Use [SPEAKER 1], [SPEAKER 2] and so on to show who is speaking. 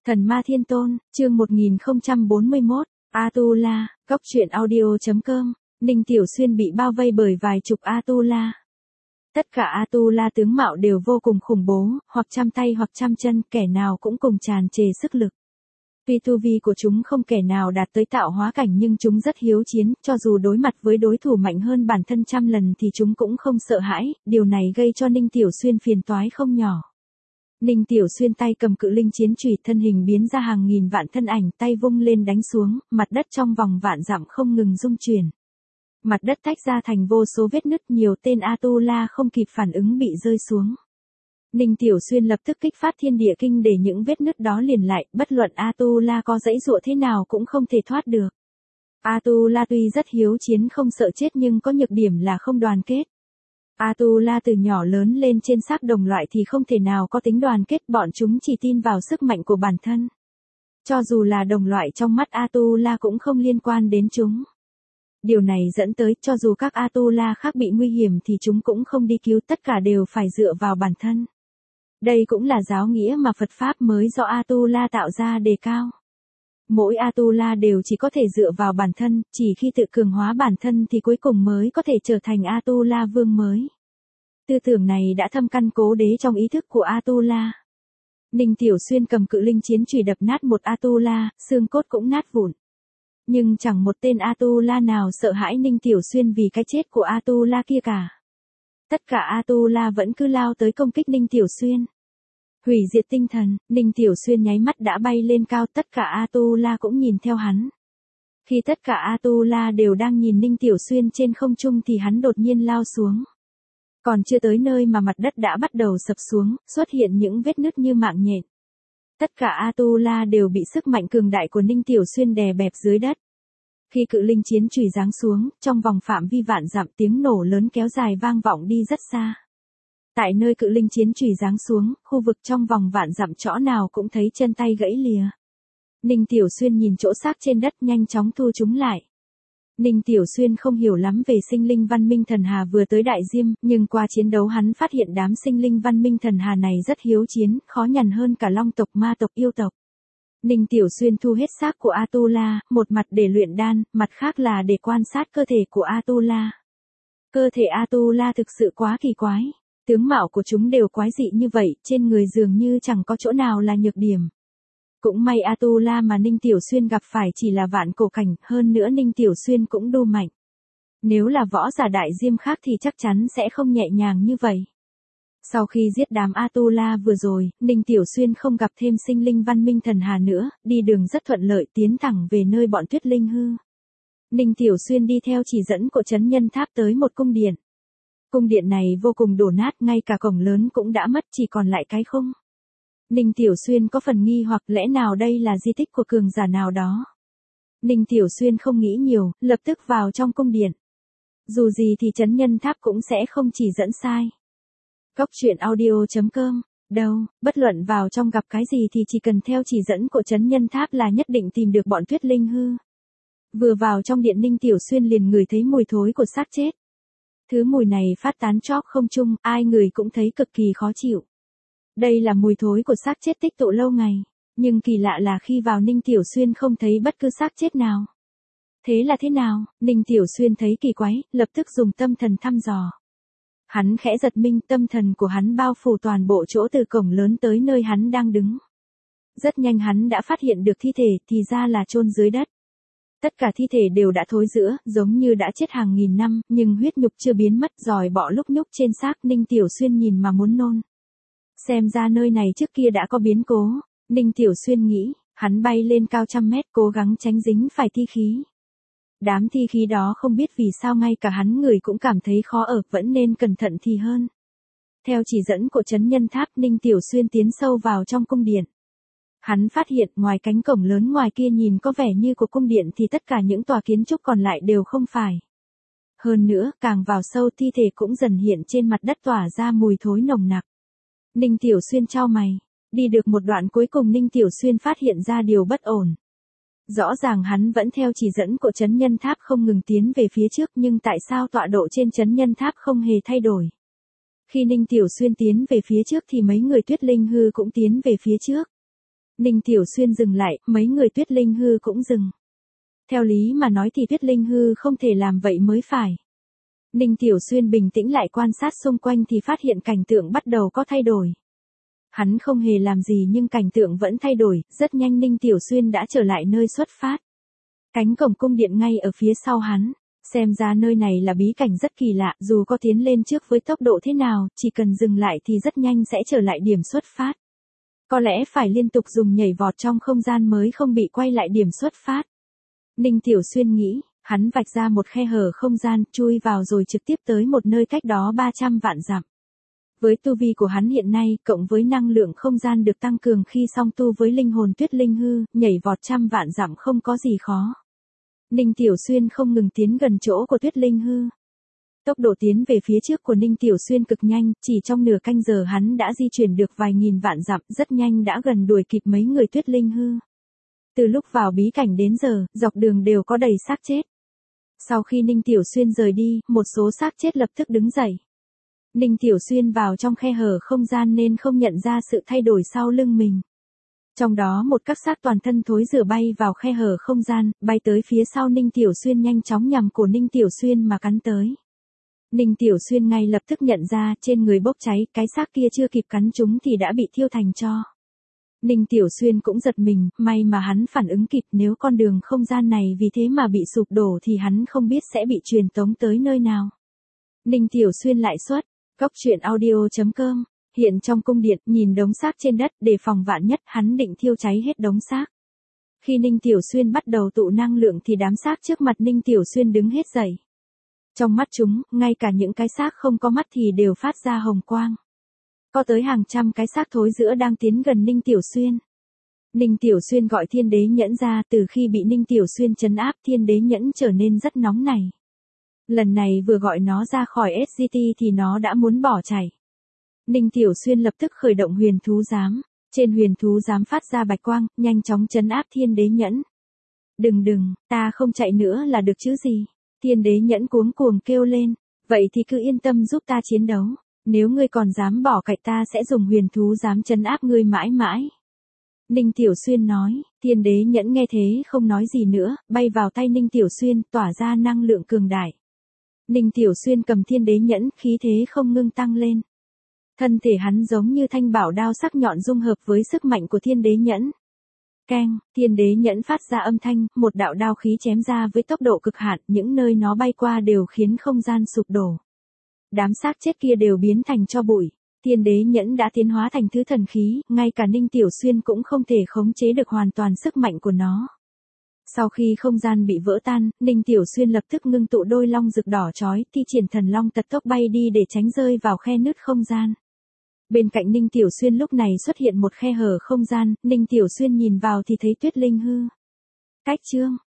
[SPEAKER 1] Thần Ma Thiên Tôn, chương 1041, Atula, Cốc truyện audio.com, Ninh Tiểu Xuyên bị bao vây bởi vài chục Atula. Tất cả Atula tướng mạo đều vô cùng khủng bố, hoặc trăm tay hoặc trăm chân, kẻ nào cũng cùng tràn trề sức lực. Tuy tu vi của chúng không kẻ nào đạt tới tạo hóa cảnh nhưng chúng rất hiếu chiến, cho dù đối mặt với đối thủ mạnh hơn bản thân trăm lần thì chúng cũng không sợ hãi, điều này gây cho Ninh Tiểu Xuyên phiền toái không nhỏ. Ninh Tiểu Xuyên tay cầm cự linh chiến chùy, thân hình biến ra hàng nghìn vạn thân ảnh, tay vung lên đánh xuống, mặt đất trong vòng vạn dặm không ngừng rung chuyển. Mặt đất tách ra thành vô số vết nứt, nhiều tên Atula không kịp phản ứng bị rơi xuống. Ninh Tiểu Xuyên lập tức kích phát thiên địa kinh để những vết nứt đó liền lại, bất luận Atula có giãy giụa thế nào cũng không thể thoát được. Atula tuy rất hiếu chiến không sợ chết nhưng có nhược điểm là không đoàn kết. Atula từ nhỏ lớn lên trên xác đồng loại thì không thể nào có tính đoàn kết, bọn chúng chỉ tin vào sức mạnh của bản thân. Cho dù là đồng loại trong mắt Atula cũng không liên quan đến chúng. Điều này dẫn tới cho dù các Atula khác bị nguy hiểm thì chúng cũng không đi cứu, tất cả đều phải dựa vào bản thân. Đây cũng là giáo nghĩa mà Phật Pháp mới do Atula tạo ra đề cao. Mỗi Atula đều chỉ có thể dựa vào bản thân, chỉ khi tự cường hóa bản thân thì cuối cùng mới có thể trở thành Atula vương mới. Tư tưởng này đã thâm căn cố đế trong ý thức của Atula. Ninh Tiểu Xuyên cầm cự linh chiến chùy đập nát một Atula, xương cốt cũng nát vụn. Nhưng chẳng một tên Atula nào sợ hãi Ninh Tiểu Xuyên vì cái chết của Atula kia cả. Tất cả Atula vẫn cứ lao tới công kích Ninh Tiểu Xuyên. Hủy diệt tinh thần, Ninh Tiểu Xuyên nháy mắt đã bay lên cao, tất cả Atula cũng nhìn theo hắn. Khi tất cả Atula đều đang nhìn Ninh Tiểu Xuyên trên không trung thì hắn đột nhiên lao xuống. Còn chưa tới nơi mà mặt đất đã bắt đầu sập xuống, xuất hiện những vết nứt như mạng nhện. Tất cả Atula đều bị sức mạnh cường đại của Ninh Tiểu Xuyên đè bẹp dưới đất. Khi cự linh chiến chùy giáng xuống, trong vòng phạm vi vạn dặm tiếng nổ lớn kéo dài vang vọng đi rất xa. Tại nơi cự linh chiến chùy giáng xuống, khu vực trong vòng vạn dặm chỗ nào cũng thấy chân tay gãy lìa. Ninh Tiểu Xuyên nhìn chỗ xác trên đất nhanh chóng thu chúng lại. Ninh Tiểu Xuyên không hiểu lắm về sinh linh văn minh thần hà vừa tới Đại Diêm, nhưng qua chiến đấu hắn phát hiện đám sinh linh văn minh thần hà này rất hiếu chiến, khó nhằn hơn cả long tộc, ma tộc, yêu tộc. Ninh Tiểu Xuyên thu hết xác của Atula, một mặt để luyện đan, mặt khác là để quan sát cơ thể của Atula. Cơ thể Atula thực sự quá kỳ quái. Tướng mạo của chúng đều quái dị như vậy, trên người dường như chẳng có chỗ nào là nhược điểm. Cũng may Atula mà Ninh Tiểu Xuyên gặp phải chỉ là vạn cổ cảnh, hơn nữa Ninh Tiểu Xuyên cũng đu mạnh. Nếu là võ giả Đại Diêm khác thì chắc chắn sẽ không nhẹ nhàng như vậy. Sau khi giết đám Atula vừa rồi, Ninh Tiểu Xuyên không gặp thêm sinh linh văn minh thần hà nữa, đi đường rất thuận lợi tiến thẳng về nơi bọn Tuyết Linh hư. Ninh Tiểu Xuyên đi theo chỉ dẫn của trấn nhân tháp tới một cung điện. Cung điện này vô cùng đổ nát, ngay cả cổng lớn cũng đã mất, chỉ còn lại cái khung. Ninh Tiểu Xuyên có phần nghi hoặc lẽ nào đây là di tích của cường giả nào đó. Ninh Tiểu Xuyên không nghĩ nhiều, lập tức vào trong cung điện. Dù gì thì trấn nhân tháp cũng sẽ không chỉ dẫn sai. Cốc truyện audio.com, đâu, bất luận vào trong gặp cái gì thì chỉ cần theo chỉ dẫn của trấn nhân tháp là nhất định tìm được bọn Tuyết Linh hư. Vừa vào trong điện Ninh Tiểu Xuyên liền ngửi thấy mùi thối của xác chết. Thứ mùi này phát tán chóp không trung, ai người cũng thấy cực kỳ khó chịu. Đây là mùi thối của xác chết tích tụ lâu ngày, nhưng kỳ lạ là khi vào Ninh Tiểu Xuyên không thấy bất cứ xác chết nào. Thế là thế nào? Ninh Tiểu Xuyên thấy kỳ quái, lập tức dùng tâm thần thăm dò. Hắn khẽ giật mình, tâm thần của hắn bao phủ toàn bộ chỗ từ cổng lớn tới nơi hắn đang đứng. Rất nhanh hắn đã phát hiện được thi thể, thì ra là chôn dưới đất. Tất cả thi thể đều đã thối rữa, giống như đã chết hàng nghìn năm, nhưng huyết nhục chưa biến mất, giòi bọ lúc nhúc trên xác. Ninh Tiểu Xuyên nhìn mà muốn nôn. Xem ra nơi này trước kia đã có biến cố, Ninh Tiểu Xuyên nghĩ, hắn bay lên cao trăm mét cố gắng tránh dính phải thi khí. Đám thi khí đó không biết vì sao ngay cả hắn người cũng cảm thấy khó ở, vẫn nên cẩn thận thì hơn. Theo chỉ dẫn của trấn nhân tháp, Ninh Tiểu Xuyên tiến sâu vào trong cung điện. Hắn phát hiện ngoài cánh cổng lớn ngoài kia nhìn có vẻ như của cung điện thì tất cả những tòa kiến trúc còn lại đều không phải. Hơn nữa, càng vào sâu thi thể cũng dần hiện trên mặt đất tỏa ra mùi thối nồng nặc. Ninh Tiểu Xuyên chau mày. Đi được một đoạn cuối cùng Ninh Tiểu Xuyên phát hiện ra điều bất ổn. Rõ ràng hắn vẫn theo chỉ dẫn của trấn nhân tháp không ngừng tiến về phía trước, nhưng tại sao tọa độ trên trấn nhân tháp không hề thay đổi? Khi Ninh Tiểu Xuyên tiến về phía trước thì mấy người Tuyết Linh hư cũng tiến về phía trước. Ninh Tiểu Xuyên dừng lại, mấy người Tuyết Linh Hư cũng dừng. Theo lý mà nói thì Tuyết Linh Hư không thể làm vậy mới phải. Ninh Tiểu Xuyên bình tĩnh lại quan sát xung quanh thì phát hiện cảnh tượng bắt đầu có thay đổi. Hắn không hề làm gì nhưng cảnh tượng vẫn thay đổi, rất nhanh Ninh Tiểu Xuyên đã trở lại nơi xuất phát. Cánh cổng cung điện ngay ở phía sau hắn, xem ra nơi này là bí cảnh rất kỳ lạ, dù có tiến lên trước với tốc độ thế nào, chỉ cần dừng lại thì rất nhanh sẽ trở lại điểm xuất phát. Có lẽ phải liên tục dùng nhảy vọt trong không gian mới không bị quay lại điểm xuất phát. Ninh Tiểu Xuyên nghĩ, hắn vạch ra một khe hở không gian, chui vào rồi trực tiếp tới một nơi cách đó 300 vạn dặm. Với tu vi của hắn hiện nay, cộng với năng lượng không gian được tăng cường khi song tu với linh hồn Tuyết Linh Hư, nhảy vọt trăm vạn dặm không có gì khó. Ninh Tiểu Xuyên không ngừng tiến gần chỗ của Tuyết Linh Hư. Tốc độ tiến về phía trước của Ninh Tiểu Xuyên cực nhanh, chỉ trong nửa canh giờ hắn đã di chuyển được vài nghìn vạn dặm, rất nhanh đã gần đuổi kịp mấy người Tuyết Linh Hư. Từ lúc vào bí cảnh đến giờ, dọc đường đều có đầy xác chết. Sau khi Ninh Tiểu Xuyên rời đi, một số xác chết lập tức đứng dậy. Ninh Tiểu Xuyên vào trong khe hở không gian nên không nhận ra sự thay đổi sau lưng mình. Trong đó một các xác toàn thân thối rữa bay vào khe hở không gian, bay tới phía sau Ninh Tiểu Xuyên nhanh chóng nhằm cổ Ninh Tiểu Xuyên mà cắn tới. Ninh Tiểu Xuyên ngay lập tức nhận ra trên người bốc cháy, cái xác kia chưa kịp cắn chúng thì đã bị thiêu thành tro. Ninh Tiểu Xuyên cũng giật mình, may mà hắn phản ứng kịp, nếu con đường không gian này vì thế mà bị sụp đổ thì hắn không biết sẽ bị truyền tống tới nơi nào. Ninh Tiểu Xuyên lại xuất, Cốc truyện audio.com, hiện trong cung điện, nhìn đống xác trên đất, để phòng vạn nhất, hắn định thiêu cháy hết đống xác. Khi Ninh Tiểu Xuyên bắt đầu tụ năng lượng thì đám xác trước mặt Ninh Tiểu Xuyên đứng hết dậy. Trong mắt chúng, ngay cả những cái xác không có mắt thì đều phát ra hồng quang. Có tới hàng trăm cái xác thối rữa đang tiến gần Ninh Tiểu Xuyên. Ninh Tiểu Xuyên gọi Thiên Đế Nhẫn ra, từ khi bị Ninh Tiểu Xuyên trấn áp, Thiên Đế Nhẫn trở nên rất nóng này. Lần này vừa gọi nó ra khỏi SGT thì nó đã muốn bỏ chạy. Ninh Tiểu Xuyên lập tức khởi động huyền thú giám. Trên huyền thú giám phát ra bạch quang, nhanh chóng trấn áp Thiên Đế Nhẫn. Đừng, ta không chạy nữa là được chứ gì. Thiên Đế Nhẫn cuống cuồng kêu lên. Vậy thì cứ yên tâm giúp ta chiến đấu. Nếu ngươi còn dám bỏ cạnh ta sẽ dùng huyền thú giám trấn áp ngươi mãi mãi. Ninh Tiểu Xuyên nói, Thiên Đế Nhẫn nghe thế không nói gì nữa, bay vào tay Ninh Tiểu Xuyên, tỏa ra năng lượng cường đại. Ninh Tiểu Xuyên cầm Thiên Đế Nhẫn, khí thế không ngưng tăng lên. Thân thể hắn giống như thanh bảo đao sắc nhọn dung hợp với sức mạnh của Thiên Đế Nhẫn. Keng, Thiên Đế Nhẫn phát ra âm thanh, một đạo đao khí chém ra với tốc độ cực hạn, những nơi nó bay qua đều khiến không gian sụp đổ. Đám xác chết kia đều biến thành tro bụi. Thiên Đế Nhẫn đã tiến hóa thành thứ thần khí, ngay cả Ninh Tiểu Xuyên cũng không thể khống chế được hoàn toàn sức mạnh của nó. Sau khi không gian bị vỡ tan, Ninh Tiểu Xuyên lập tức ngưng tụ đôi long rực đỏ chói, thi triển thần long tật tốc bay đi để tránh rơi vào khe nứt không gian. Bên cạnh Ninh Tiểu Xuyên lúc này xuất hiện một khe hở không gian, Ninh Tiểu Xuyên nhìn vào thì thấy Tuyết Linh Hư. Cách chương